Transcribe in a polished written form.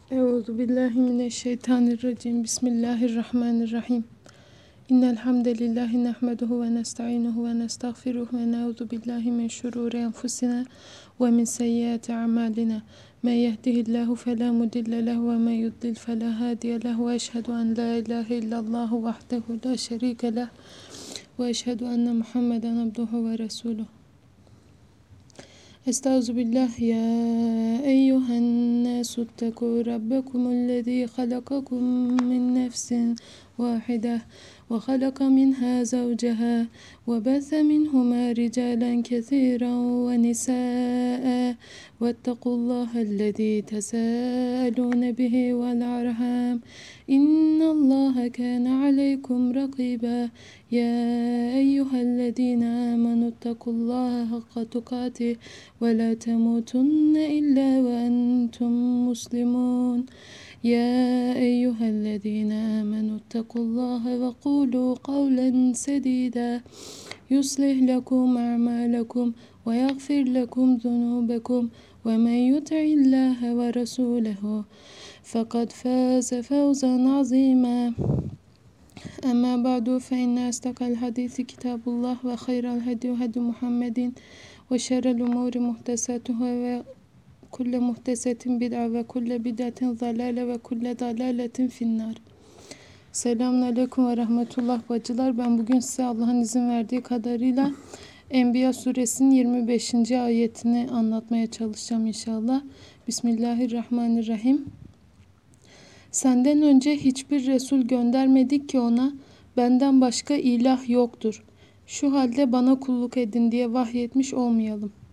Euzubillahimineşşeytanirracim. Bismillahirrahmanirrahim. İnnel hamdelellahi nehmeduhu ve nestainuhu ve nestağfiruhu ve na'udzu billahi min şururi enfusina ve min seyyiati a'malina. Men yehdihillahu fela mudille lehu ve men yudlil fela hadiye lehu ve eşhedü en la ilahe illallah vahdehu la şerike leh ve eşhedü enne Muhammeden abduhu ve resuluh. Estağfirullah ya eyyühen nasu ttekû rabbekumullezî halakakum min nefsin vâhide ve halaka minhâ zavceha ve bethe minhumâ ricâlen kesîran ve nisâ'en vettequllâhellezî tesâelûne bihi vel arhâm innallâhe kâne aleykum rakîbâ ya eyyühellezîne âmenû ittakullâhe hakka tukâtih ve la temutunne illa ve entum muslimun. Ya eyyühellezine amenu ittakullaha ve kulu kavlen sedida yuslih lekum a'malakum ve yaghfir lekum zunubekum ve men yuti'illaha ve rasulehu fekad faze fevzan azima. Amma ba'du fe inne astakal hadisi kitabullah ve hayral hadi Muhammedin ve şerrel umuri muhtesatuhâ ve kulle muhtesetin bid'a ve kulle bid'atin zalale ve kulle dalaletin finnar. Selamünaleyküm ve rahmetullah bacılar. Ben bugün size Allah'ın izin verdiği kadarıyla Enbiya suresinin 25. ayetini anlatmaya çalışacağım inşallah. Bismillahirrahmanirrahim. Senden önce hiçbir Resul göndermedik ki ona, benden başka ilah yoktur. Şu halde bana kulluk edin diye vahyetmiş olmayalım.